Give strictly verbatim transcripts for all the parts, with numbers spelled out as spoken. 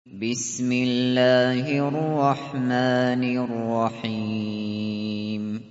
بسم الله الرحمن الرحيم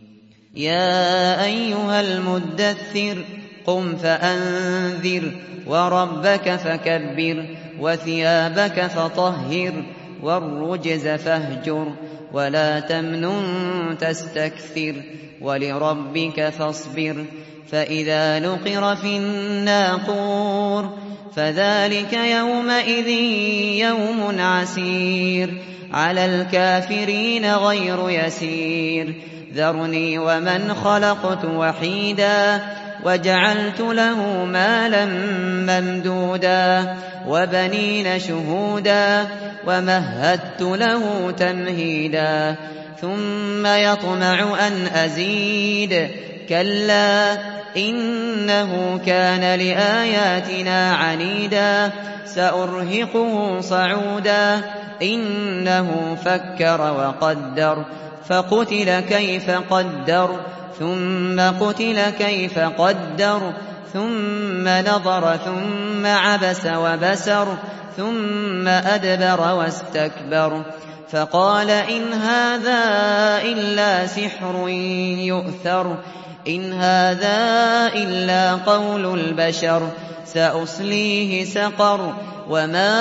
يا أيها المدثر قم فأنذر وربك فكبر وثيابك فطهر والرجز فاهجر ولا تمنن تستكثر ولربك فاصبر فإذا نقر في الناقور فذلك يومئذ يوم عسير على الكافرين غير يسير ذرني ومن خلقت وحيدا وجعلت له مالا ممدودا وبنين شهودا ومهدت له تمهيدا ثم يطمع أن أزيد كلا إنه كان لآياتنا عنيدا سأرهقه صعودا إنه فكر وقدر فقتل كيف قدر ثم قتل كيف قدر ثم نظر ثم عبس وبسر ثم أدبر واستكبر فقال إن هذا إلا سحر يؤثر إن هذا إلا قول البشر سأصليه سقر وما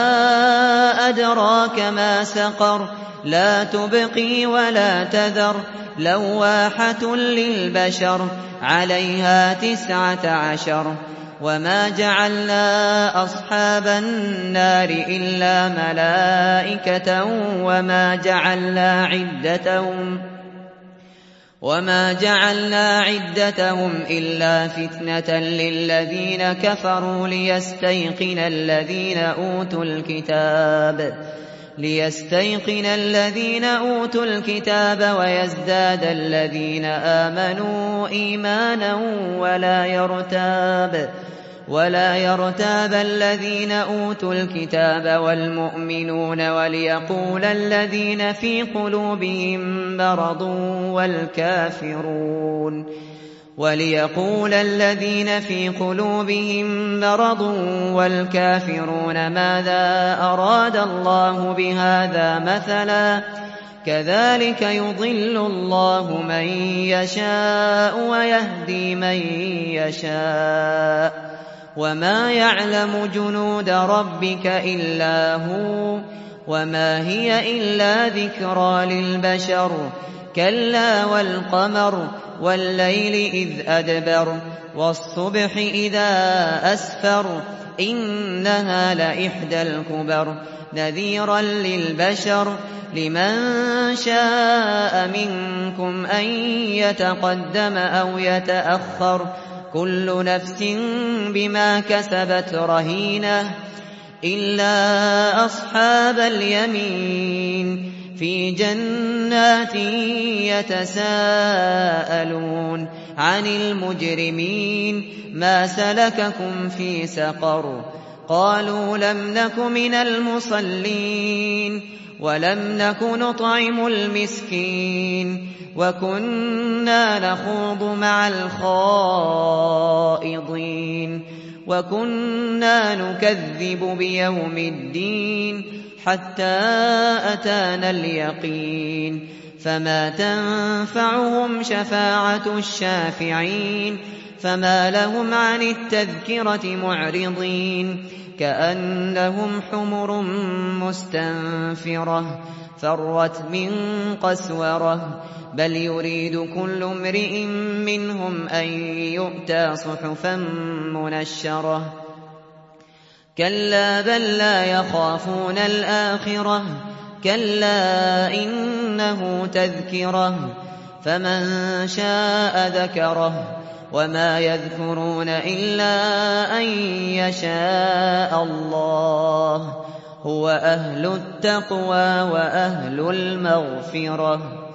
أدراك ما سقر لا تبقي ولا تذر لواحة للبشر عليها تسعة عشر وما جعلنا أصحاب النار إلا ملائكة وما جعلنا عدتهم وما جعلنا عدتهم إلا فتنة للذين كفروا ليستيقن الذين أوتوا الكتاب ليستيقن الذين أوتوا الكتاب ويزداد الذين آمنوا إيمانا ولا يرتاب ولا يرتاب الذين أوتوا الكتاب والمؤمنون وليقول الذين في قلوبهم مرض والكافرون وليقول الذين في قلوبهم مرض والكافرون ماذا أراد الله بهذا مثلا كذلك يضل الله من يشاء ويهدي من يشاء وما يعلم جنود ربك إلا هو وما هي إلا ذكرى للبشر كلا والقمر والليل إذ أدبر والصبح إذا أسفر إنها لإحدى الكبر نذيرا للبشر لمن شاء منكم أن يتقدم أو يتأخر كل نفس بما كسبت رهينة إلا أصحاب اليمين في جنات يتساءلون عن المجرمين ما سلككم في سقر قالوا لم نك من المصلين ولم نك نطعم المسكين وكنا نخوض مع الخائضين وكنا نكذب بيوم الدين حتى أتانا اليقين فما تنفعهم شفاعة الشافعين فما لهم عن التذكرة معرضين كأنهم حمر مستنفرة فرت من قسورة بل يريد كل امرئ منهم أن يؤتى صحفا منشرة كلا بل لا يخافون الآخرة كلا إنه تذكرة فمن شاء ذكره وما يذكرون إلا أن يشاء الله هو أهل التقوى وأهل المغفرة